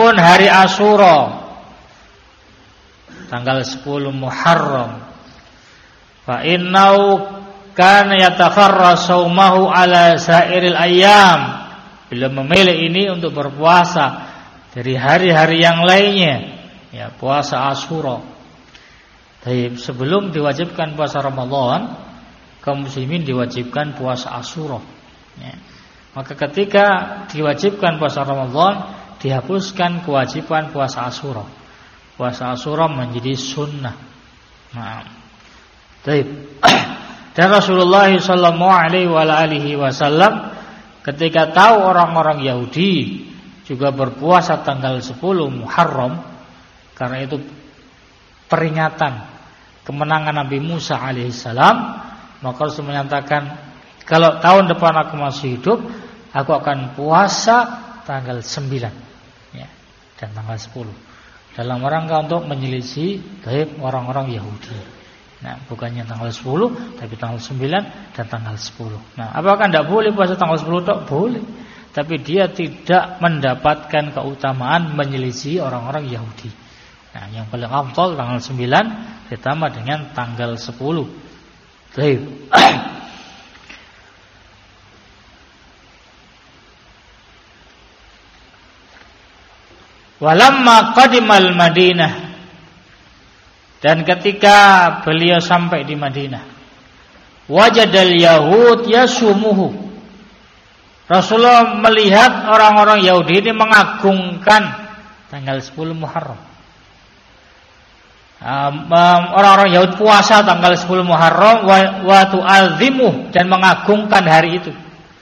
Adapun hari Asyura tanggal 10 Muharram, fa innahu kana yatakharra saumahu ala sairil ayyam. Bila memilih ini untuk berpuasa dari hari-hari yang lainnya, ya puasa Asyura. Tapi sebelum diwajibkan puasa Ramadan, kaum muslimin diwajibkan puasa Asyura. Ya. Maka ketika diwajibkan puasa Ramadan, dihapuskan kewajiban puasa Asyura. Puasa Asyura menjadi sunnah. Nah, baik. Dan Rasulullah SAW ketika tahu orang-orang Yahudi juga berpuasa tanggal 10 Muharram, karena itu peringatan kemenangan Nabi Musa alaihissalam, maka Rasul menyatakan, kalau tahun depan aku masih hidup, aku akan puasa tanggal 9 ya, dan tanggal 10 dalam rangka untuk menyelisih gaib orang-orang Yahudi. Nah, bukannya tanggal 10 tapi tanggal 9 dan tanggal 10. Nah, apakah tidak boleh puasa tanggal 10? Tak boleh. Tapi dia tidak mendapatkan keutamaan menyelisih orang-orang Yahudi. Nah, yang paling afdal tanggal 9 ditambah dengan tanggal 10. Baik. Walamma qadimal Madinah, dan ketika beliau sampai di Madinah, wajadal yahud yasumuhu, Rasulullah melihat orang-orang Yahudi ini mengagungkan tanggal 10 Muharram. Orang-orang Yahudi puasa tanggal 10 Muharram wa tu'azimuh, dan mengagungkan hari itu.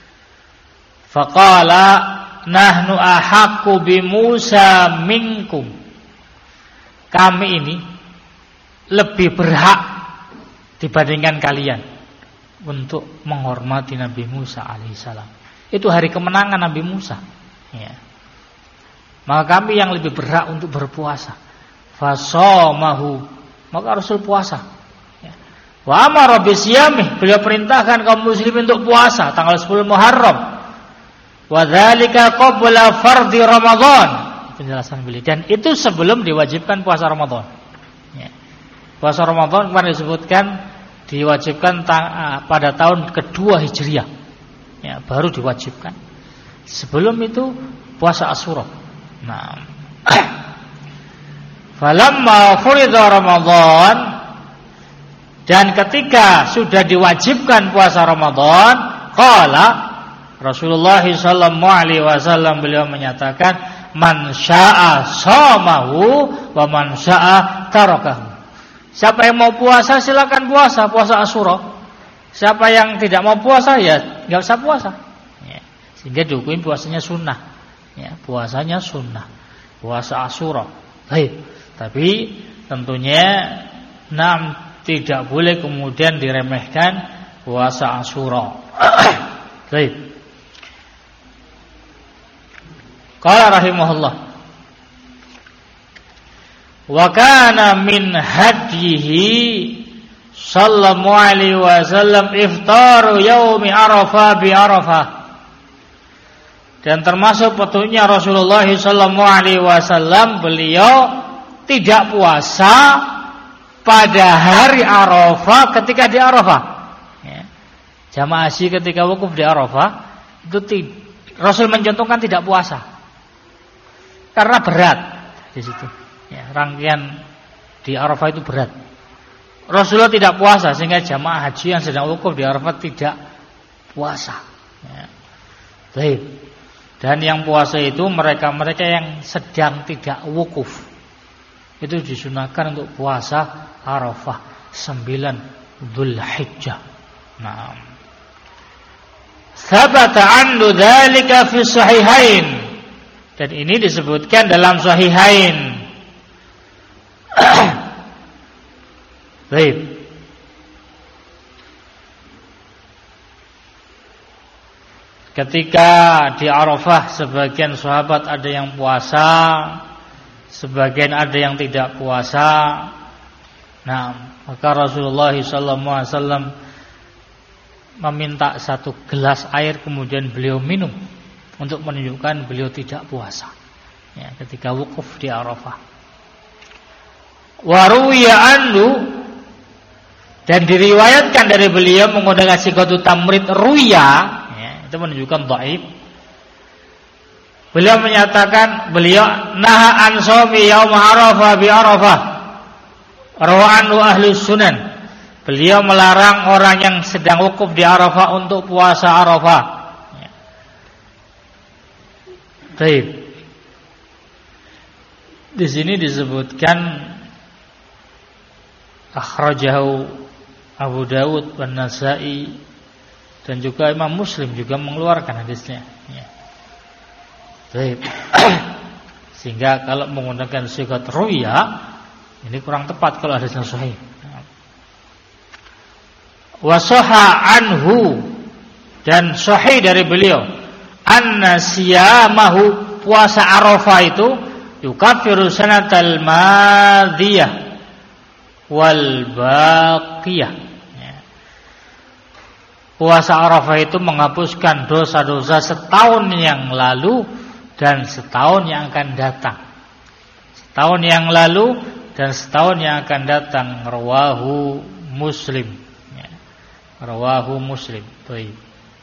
Faqala nahnu ahaqqu bi Musa minkum, kami ini lebih berhak dibandingkan kalian untuk menghormati Nabi Musa alaihissalam. Itu hari kemenangan Nabi Musa ya. Maka kami yang lebih berhak untuk berpuasa. Fasamahu, maka Rasul puasa ya. Wa amara bisyamih, beliau perintahkan kaum muslimin untuk puasa tanggal 10 Muharram. Wa dzalika qabla fardhi Ramadan, penjelasan beliau, dan itu sebelum diwajibkan puasa Ramadan ya. Puasa Ramadan kemarin disebutkan diwajibkan pada tahun kedua Hijriah ya, baru diwajibkan. Sebelum itu puasa Asyura. Nah, falamma furida Ramadan, dan ketika sudah diwajibkan puasa Ramadan, qala Rasulullah SAW, beliau menyatakan, man syaa shamahu wa man syaa tarakahu. Siapa yang mau puasa silakan puasa, puasa Asyura. Siapa yang tidak mau puasa ya enggak usah puasa. Ya. Sehingga dihukumi puasanya sunnah. Ya, puasanya sunnah. Puasa Asyura. Baik. Tapi tentunya tidak boleh kemudian diremehkan puasa Asyura. Baik. Qala rahimahullah, wa kana min hadyihi sallallahu alaihi wasallam iftaru yaumi Arafah bi Arafah, dan termasuk petunjuknya Rasulullah sallallahu alaihi wasallam, beliau tidak puasa pada hari Arafah ketika di Arafah ya. Jamaah haji ketika wukuf di Arafah itu Rasul mencontohkan tidak puasa karena berat di situ. Ya, rangkaian di Arafah itu berat. Rasulullah tidak puasa, sehingga jamaah haji yang sedang wukuf di Arafah tidak puasa. Ya. Baik. Dan yang puasa itu mereka-mereka yang sedang tidak wukuf. Itu disunahkan untuk puasa Arafah 9 Dzulhijjah. Nah, sabata anhu dzalika fi sahihain, dan ini disebutkan dalam sahihain. Baik. Ketika di Arafah sebagian sahabat ada yang puasa, sebagian ada yang tidak puasa. Nah, maka Rasulullah SAW meminta satu gelas air, kemudian beliau minum untuk menunjukkan beliau tidak puasa. ya, ketika wukuf di Arafah. Wa ruwiya anhu, dan diriwayatkan dari beliau menggunakan sighatu tamrid ruya, ya, itu menunjukkan dhaif. Beliau menyatakan naha an shaumi yaum Arafah bi Arafah. Rawahu ahlus sunan. Beliau melarang orang yang sedang wukuf di Arafah untuk puasa Arafah. Ya. Baik. Di sini disebutkan akhrajahu Abu Dawud dan Nasa'i, dan juga Imam Muslim juga mengeluarkan hadisnya. Ya. Baik. Sehingga kalau menggunakan sighat ruya ini kurang tepat kalau hadisnya sahih. Wa sahha anhu, dan sahih dari beliau anna siyamahu, puasa Arafah itu yukaffiru sanatal madiyah wal baqiyah. Puasa Arafah itu menghapuskan dosa-dosa setahun yang lalu dan setahun yang akan datang. Setahun yang lalu dan setahun yang akan datang. Rawahu Muslim. Rawahu Muslim. Baik.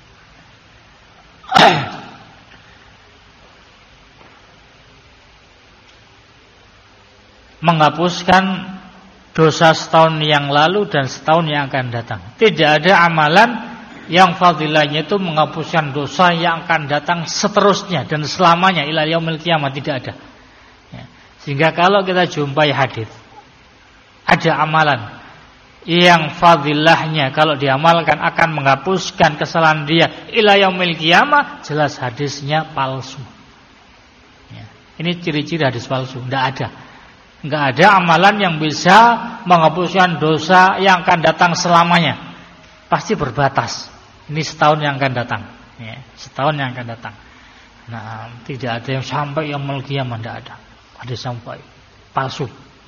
Menghapuskan dosa setahun yang lalu dan setahun yang akan datang. Tidak ada amalan yang fadilahnya itu menghapuskan dosa yang akan datang seterusnya dan selamanya ila yaumil qiyamah, tidak ada. Ya. Sehingga kalau kita jumpai hadis ada amalan yang fadilahnya kalau diamalkan akan menghapuskan kesalahan dia ila yaumil qiyamah, jelas hadisnya palsu. Ya. Ini ciri-ciri hadis palsu, tidak ada. Enggak ada amalan yang bisa menghapuskan dosa yang akan datang selamanya. Pasti berbatas. Ini setahun yang akan datang. Ya, setahun yang akan datang. Nah, tidak ada yang sampai yaumul qiyamah, tidak ada. Ada sampai palsu.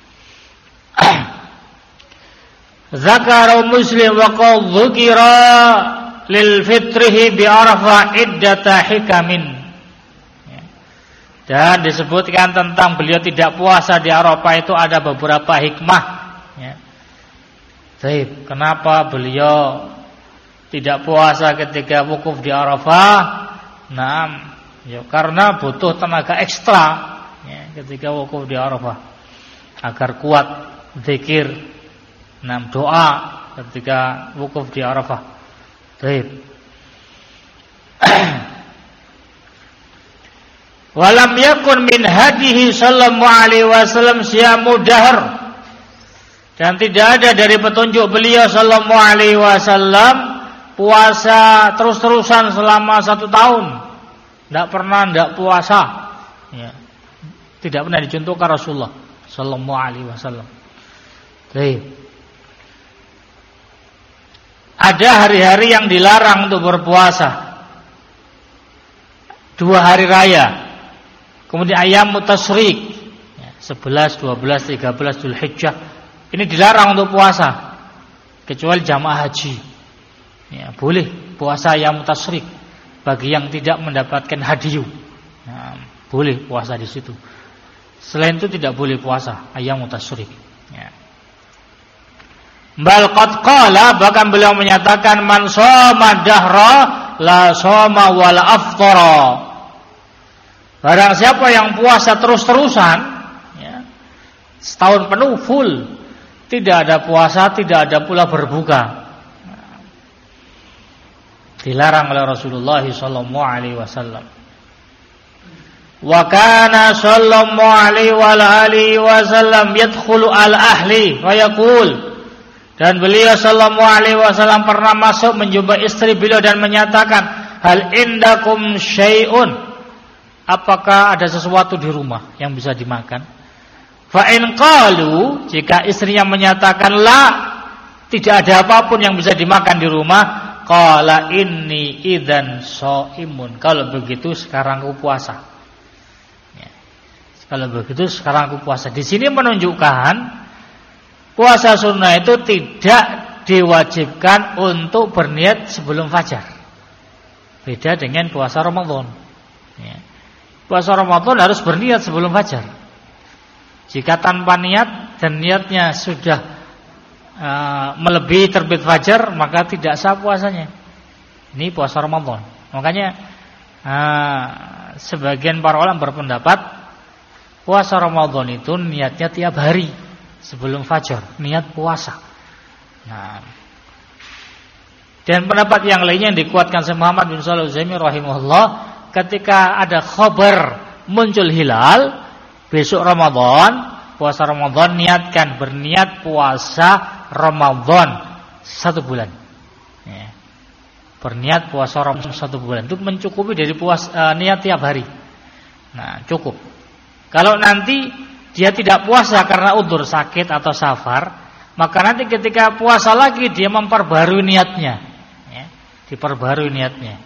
Zakaru Muslim wa qad dzukira lil fitrihi bi Arafah iddata hikamin. Dan disebutkan tentang beliau tidak puasa di Arafah itu ada beberapa hikmah. Ya. Baik, kenapa beliau tidak puasa ketika wukuf di Arafah? Nah, ya, karena butuh tenaga ekstra ya, ketika wukuf di Arafah agar kuat zikir, doa ketika wukuf di Arafah. Baik. Walam yakun min hadihi sallallahu alaihi wasallam siyamu dahr, dan tidak ada dari petunjuk beliau sallallahu alaihi wasallam puasa terus-terusan selama 1 tahun. Tidak pernah tidak puasa. Ya. Tidak pernah dicontohkan Rasulullah sallallahu alaihi wasallam. Baik. Ada hari-hari yang dilarang untuk berpuasa. 2 hari raya. Kemudian ayam mutasyrik 11, 12, 13 Dzulhijjah ini dilarang untuk puasa kecuali jamaah haji. Ya, boleh puasa ayam mutasyrik bagi yang tidak mendapatkan hadiyu. Ya, boleh puasa di situ. Selain itu tidak boleh puasa ayam mutasyrik. Ya. Bal qad qala, bahkan beliau menyatakan man shoma dahra la shoma wala aftara. Barang siapa yang puasa terus-terusan ya, setahun penuh full, tidak ada puasa, tidak ada pula berbuka. Dilarang oleh Rasulullah sallallahu alaihi wasallam. Wa kana sallallahu alaihi wasallam yadkhulu al ahli wa yaqul, dan beliau sallallahu alaihi wasallam pernah masuk menjumpai istri beliau dan menyatakan, hal indakum syai'un, apakah ada sesuatu di rumah yang bisa dimakan? Fa in qalu, jika istrinya menyatakan la, tidak ada apapun yang bisa dimakan di rumah, qala inni idzan shaimun, kalau begitu sekarang aku puasa. Ya. Kalau begitu sekarang aku puasa. Di sini menunjukkan puasa sunnah itu tidak diwajibkan untuk berniat sebelum fajar. Beda dengan puasa Ramadan. Ya. Puasa Ramadan harus berniat sebelum fajar. Jika tanpa niat dan niatnya sudah melebihi terbit fajar, maka tidak sah puasanya. Ini puasa Ramadan. Makanya sebagian para ulama berpendapat puasa Ramadan itu niatnya tiap hari sebelum fajar, niat puasa. Nah, dan pendapat yang lainnya yang dikuatkan oleh Muhammad bin Shalih Al-Utsaimin rahimahullah, ketika ada khabar muncul hilal besok Ramadan, puasa Ramadan, niatkan, berniat puasa Ramadan 1 bulan. Ya. Berniat puasa Ramadan 1 bulan itu mencukupi dari niat tiap hari. Nah, cukup. Kalau nanti dia tidak puasa karena udzur sakit atau safar, maka nanti ketika puasa lagi dia memperbarui niatnya. Ya, diperbarui niatnya.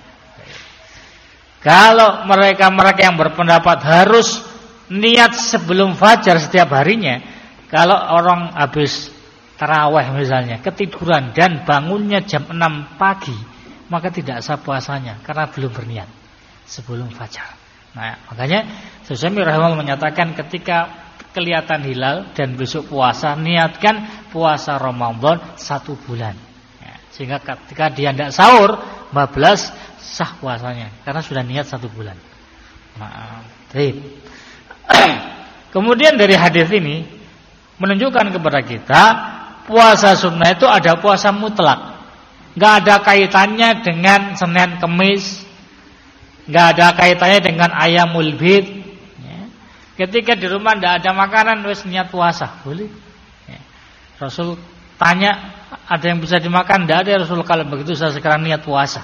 Kalau mereka yang berpendapat harus niat sebelum fajar setiap harinya, kalau orang habis tarawih misalnya ketiduran dan bangunnya jam 6 pagi, maka tidak sah puasanya karena belum berniat sebelum fajar. Nah, makanya Syafi'i rahimahullah menyatakan ketika kelihatan hilal dan besok puasa, niatkan puasa Ramadan 1 bulan. Ya, sehingga ketika dia tidak sahur 14 sah puasanya karena sudah niat 1 bulan. Nah, baik. Kemudian dari hadis ini menunjukkan kepada kita puasa sunnah itu ada puasa mutlak, nggak ada kaitannya dengan Senin Kemis, nggak ada kaitannya dengan ayamul bid. Ya. Ketika di rumah tidak ada makanan, wes niat puasa boleh. Ya. Rasul tanya, ada yang bisa dimakan? Tidak ada ya Rasul. Kalau begitu saya sekarang niat puasa.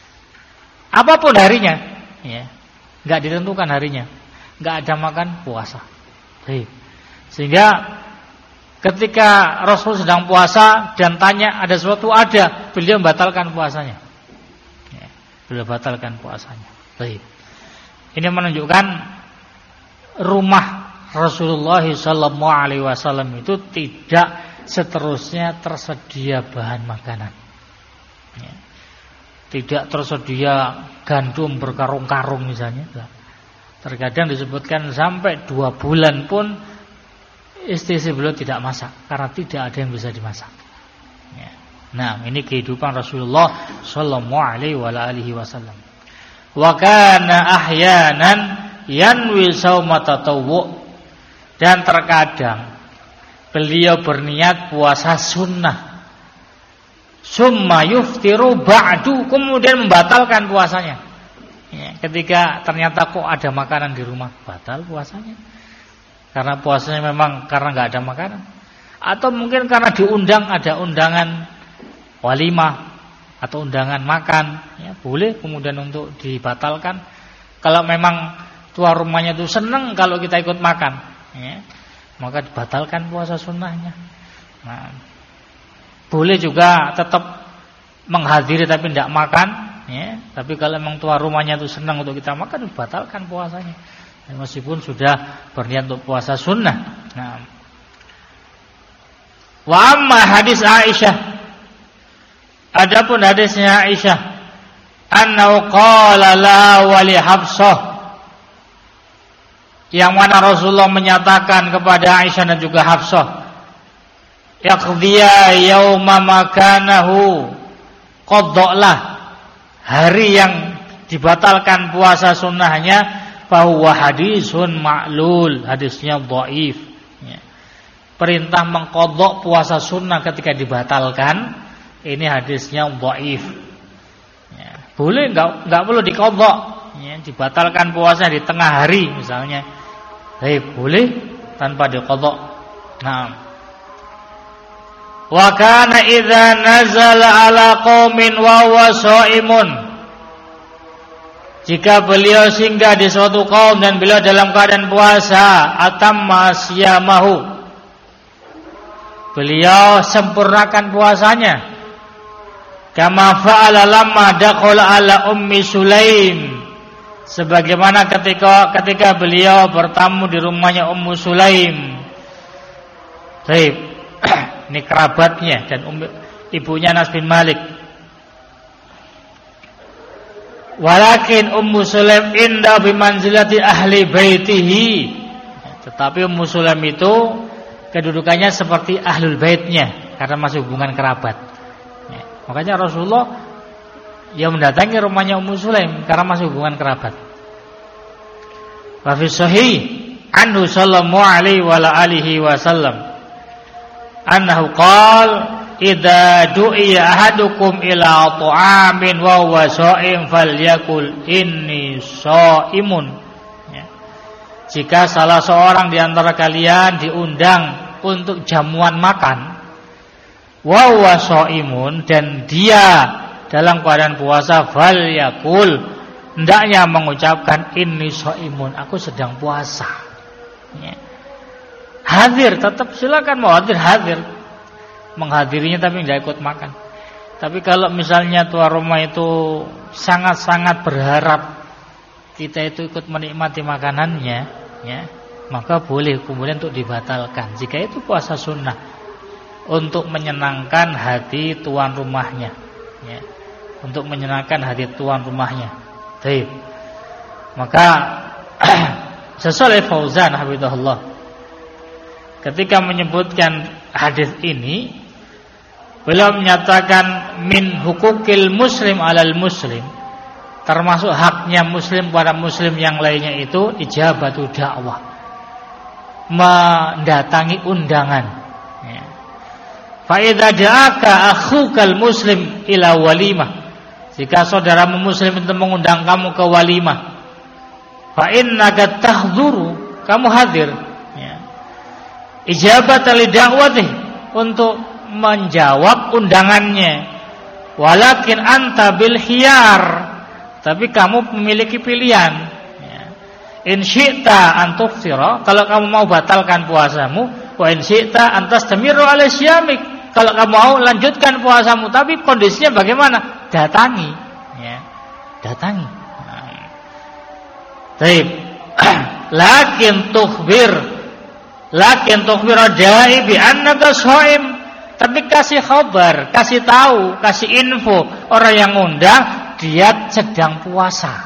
Apapun harinya, ya, nggak ditentukan harinya. Nggak ada makan puasa. Baik. Sehingga ketika Rasul sedang puasa dan tanya ada sesuatu, ada, beliau membatalkan puasanya. Ya, beliau batalkan puasanya. Baik. Ini menunjukkan rumah Rasulullah SAW itu tidak seterusnya tersedia bahan makanan. Ya. Tidak tersedia gandum berkarung-karung misalnya. Terkadang disebutkan sampai 2 bulan pun istri beliau tidak masak karena tidak ada yang bisa dimasak. Ya. Nah, ini kehidupan Rasulullah sallallahu alaihi wasallam. Wa kana ahyanan yanwi shauma tatawwu, dan terkadang beliau berniat puasa sunnah. Summa yuftiru ba'du, kemudian membatalkan puasanya. Ya, ketika ternyata kok ada makanan di rumah, batal puasanya. Karena puasanya memang karena nggak ada makanan, atau mungkin karena diundang, ada undangan walimah atau undangan makan, ya boleh kemudian untuk dibatalkan. Kalau memang tuan rumahnya itu senang kalau kita ikut makan, ya, maka dibatalkan puasa sunnahnya. Nah, boleh juga tetap menghadiri tapi tidak makan. Ya, tapi kalau memang tuan rumahnya itu senang untuk kita makan, batalkan puasanya. Dan meskipun sudah berniat untuk puasa sunnah. Nah, wa amma hadis Aisyah, adapun hadisnya Aisyah, annahu qala la wa li Hafsah, yang mana Rasulullah menyatakan kepada Aisyah dan juga Hafsah, yaqdiya yauma makanahu, qaddalah, hari yang dibatalkan puasa sunnahnya, bahwa hadisun ma'lul, hadisnya dhaif. Ya. Perintah mengqadha puasa sunnah ketika dibatalkan, ini hadisnya dhaif. Ya. Boleh enggak perlu diqadha, ya, dibatalkan puasa di tengah hari misalnya. Boleh tanpa diqadha. Nah. Wa kana idza nazala ala qaumin wa huwa shaimun, jika beliau singgah di suatu kaum dan beliau dalam keadaan puasa, atamma siyamahu, beliau sempurnakan puasanya. Kama fa'ala lamma dakhala ala ummi Sulaim, sebagaimana ketika beliau bertamu di rumahnya Ummu Sulaim. Baik. Ini kerabatnya dan ibunya Anas bin Malik. Walakin Ummu Sulaim inda bimanzilati ahli baitihi. Tetapi Ummu Sulaim itu kedudukannya seperti ahlul baitnya karena masih hubungan kerabat. Makanya Rasulullah mendatangi rumahnya Ummu Sulaim karena masih hubungan kerabat. Wa fi sahih anhu sallallahu alaihi wa alihi wasallam annahu qala idza du'iya ahadukum ila ta'amin wa huwa sha'im falyakul inni sha'imun. Jika salah seorang di antara kalian diundang untuk jamuan makan wa huwa sha'imun, dan dia dalam keadaan puasa, falyakul, hendaknya mengucapkan inni sha'imun, aku sedang puasa. Hadir, tetap silakan mau hadir menghadirinya tapi tidak ikut makan. Tapi kalau misalnya tuan rumah itu sangat-sangat berharap kita itu ikut menikmati makanannya, maka boleh kemudian untuk dibatalkan jika itu puasa sunnah untuk menyenangkan hati tuan rumahnya, untuk menyenangkan hati tuan rumahnya. Baik. Maka Syekh Fauzan hafizahullah ketika menyebutkan hadis ini, beliau menyatakan min hukukil muslim alal muslim, termasuk haknya muslim pada muslim yang lainnya itu ijabatu dakwah, mendatangi undangan. Fa idza ja'aka akhukal muslim ila walimah, jika saudaramu muslim itu mengundang kamu ke walimah, fa innaka tahdhuru, kamu hadir, ijabatan li da'watih, untuk menjawab undangannya. Walakin anta bil khiyar, tapi kamu memiliki pilihan. In syi'ta an tufsira, kalau kamu mau batalkan puasamu, wa in syi'ta an tastamiru ala syamik, kalau kamu mau lanjutkan puasamu, tapi kondisinya bagaimana? Datangi, datangi. Baik. Lakin tukhbir da'i bi annaka shaim, tapi kasih khabar, kasih tahu, kasih info orang yang ngundang dia sedang puasa.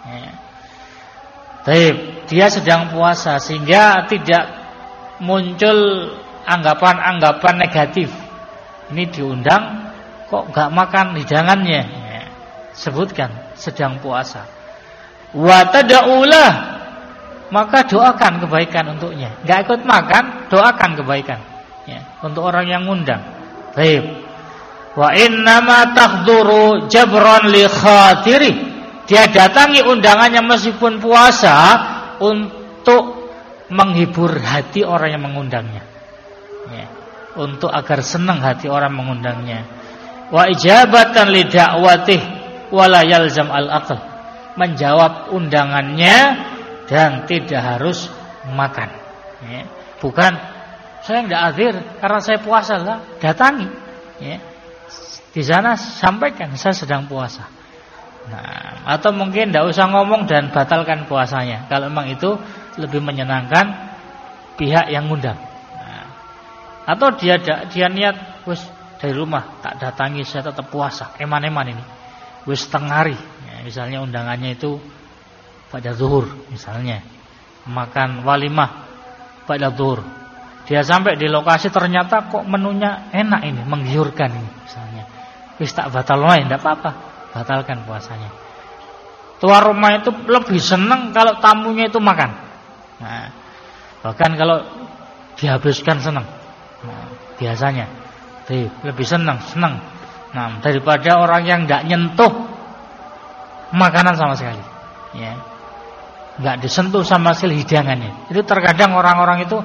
Baik, dia sedang puasa sehingga tidak muncul anggapan-anggapan negatif. Ini diundang kok enggak makan hidangannya. Sebutkan sedang puasa. Wa tad'ulah, maka doakan kebaikan untuknya. Enggak ikut makan, doakan kebaikan untuk orang yang ngundang. Baik. Wa innama tahduru jabran li khatiri, dia datangi undangannya meskipun puasa untuk menghibur hati orang yang mengundangnya, untuk agar senang hati orang mengundangnya. Wa ijabatan li da'watih wala yalzam al-aql, menjawab undangannya dan tidak harus makan. Bukan saya tidak hadir karena saya puasa, lah datangi. Di sana sampaikan saya sedang puasa. Nah, atau mungkin tidak usah ngomong dan batalkan puasanya kalau memang itu lebih menyenangkan pihak yang ngundang. Nah, atau dia niat wis dari rumah tak datangi, saya tetap puasa, eman-eman ini wis setengah hari. Misalnya undangannya itu pada zuhur, misalnya makan walimah pada zuhur, dia sampai di lokasi ternyata kok menunya enak ini, menggiurkan ini, misalnya wis tak batal wae, tidak apa-apa, batalkan puasanya. Tuan rumah itu lebih senang kalau tamunya itu makan. Nah, bahkan kalau dihabiskan senang. Nah, biasanya lebih senang. Nah, daripada orang yang tidak nyentuh makanan sama sekali. Enggak disentuh sama sekali hidangannya. Itu terkadang orang-orang itu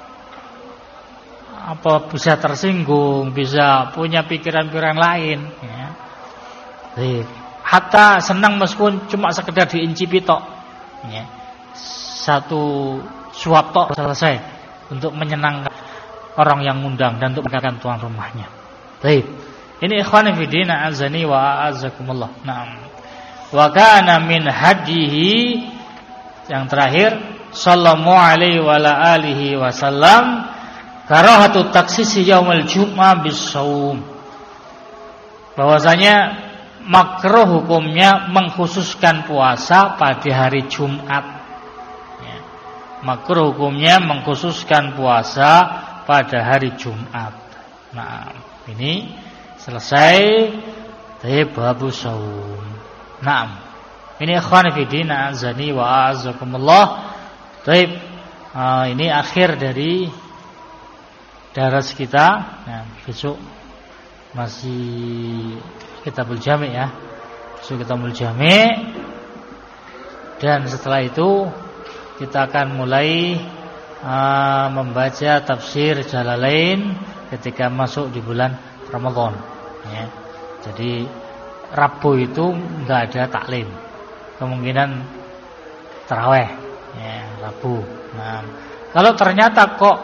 bisa tersinggung, bisa punya pikiran-pikiran lain. Hatta senang meskipun cuma sekedar diincipi tok, satu suap tok selesai, untuk menyenangkan orang yang ngundang dan untuk menyenangkan tuan rumahnya. Baik, ini ikhwan fillah azani wa a'azzakumullah. Naam. Wa kana min hadihi, yang terakhir, sallallahu alaihi wa alihi wasallam, karahatu taksisi yaumul jum'ah bis-shaum, bahwasanya makruh hukumnya mengkhususkan puasa pada hari Jumat. Ya. Makruh hukumnya mengkhususkan puasa pada hari Jumat. Nah, ini selesai dari babu shaum. Naam. Ini ikhwan fillah azani wa a'azakumullah. Baik. Ini akhir dari daras kita. Nah, besok masih Kitabul Jami' ya. Besok Kitabul Jami'. Dan setelah itu kita akan mulai membaca tafsir Jalalain ketika masuk di bulan Ramadan ya. Jadi Rabu itu enggak ada taklim. Kemungkinan tarawih ya, Rabu. Nah, kalau ternyata kok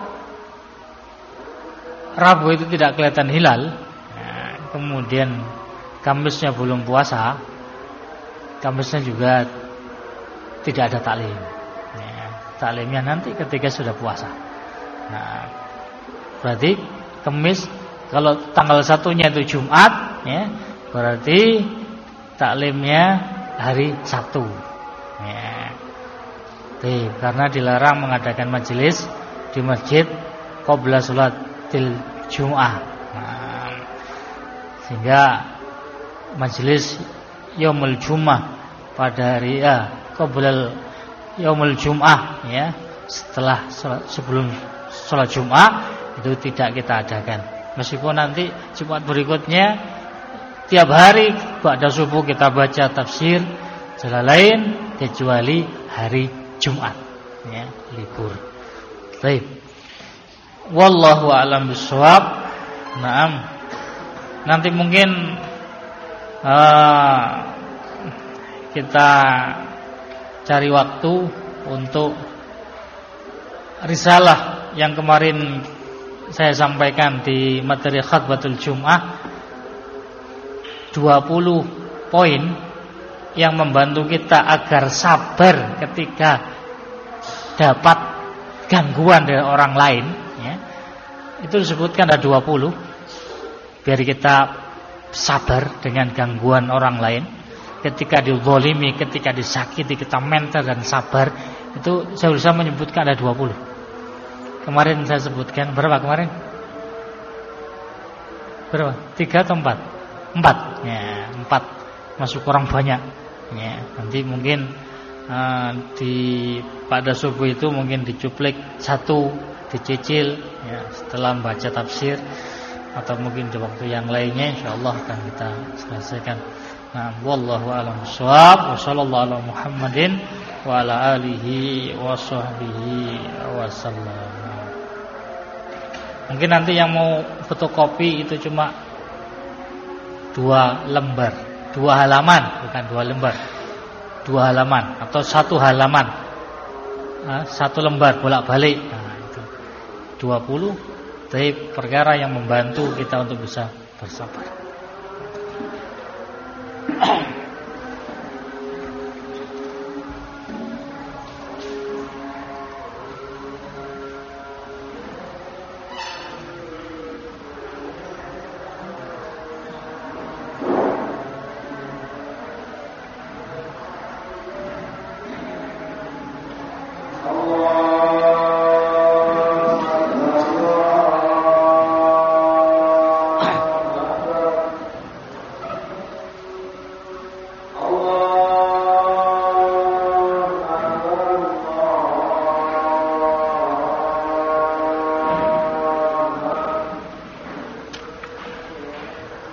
Rabu itu tidak kelihatan hilal, nah, kemudian Kamisnya belum puasa, Kamisnya juga tidak ada taklim. Ya, taklimnya nanti ketika sudah puasa. Nah, berarti Kamis kalau tanggal 1-nya itu Jumat, ya, berarti taklimnya hari Sabtu. Ya. Karena dilarang mengadakan majelis di masjid qabla sholatil Jum'ah. Nah, sehingga majelis yaumul Jum'ah pada hari qabla yaumul Jum'ah ya, setelah sebelum sholat Jum'ah itu tidak kita adakan. Meskipun nanti Jumat berikutnya tiap hari ba'da subuh kita baca tafsir Jalalain kecuali hari Jumat ya, libur. Baik. Wallahu a'lam bishawab. Naam. Nanti mungkin kita cari waktu untuk risalah yang kemarin saya sampaikan di materi khutbatul Jum'ah, 20 poin yang membantu kita agar sabar ketika dapat gangguan dari orang lain ya. Itu disebutkan ada 20. Biar kita sabar dengan gangguan orang lain. Ketika dizalimi, ketika disakiti, kita mental dan sabar. Itu saya bisa menyebutkan ada 20. Kemarin saya sebutkan berapa kemarin? Berapa? 3 atau 4? 4. Ya, 4. Masuk orang banyak. Ya, nanti mungkin pada subuh itu mungkin dicuplik 1, dicicil ya, setelah membaca tafsir, atau mungkin di waktu yang lainnya insyaallah akan kita selesaikan. Nah, wallahu a'lam bishawab. Wa sallallahu ala Muhammadin wa ala alihi wa sahbihi wasallam. Mungkin nanti yang mau fotokopi itu cuma 2 lembar, 2 halaman, bukan 2 lembar. 2 halaman atau 1 halaman. 1 lembar bolak-balik. Nah, itu 20 dari perkara yang membantu kita untuk bisa bersabar.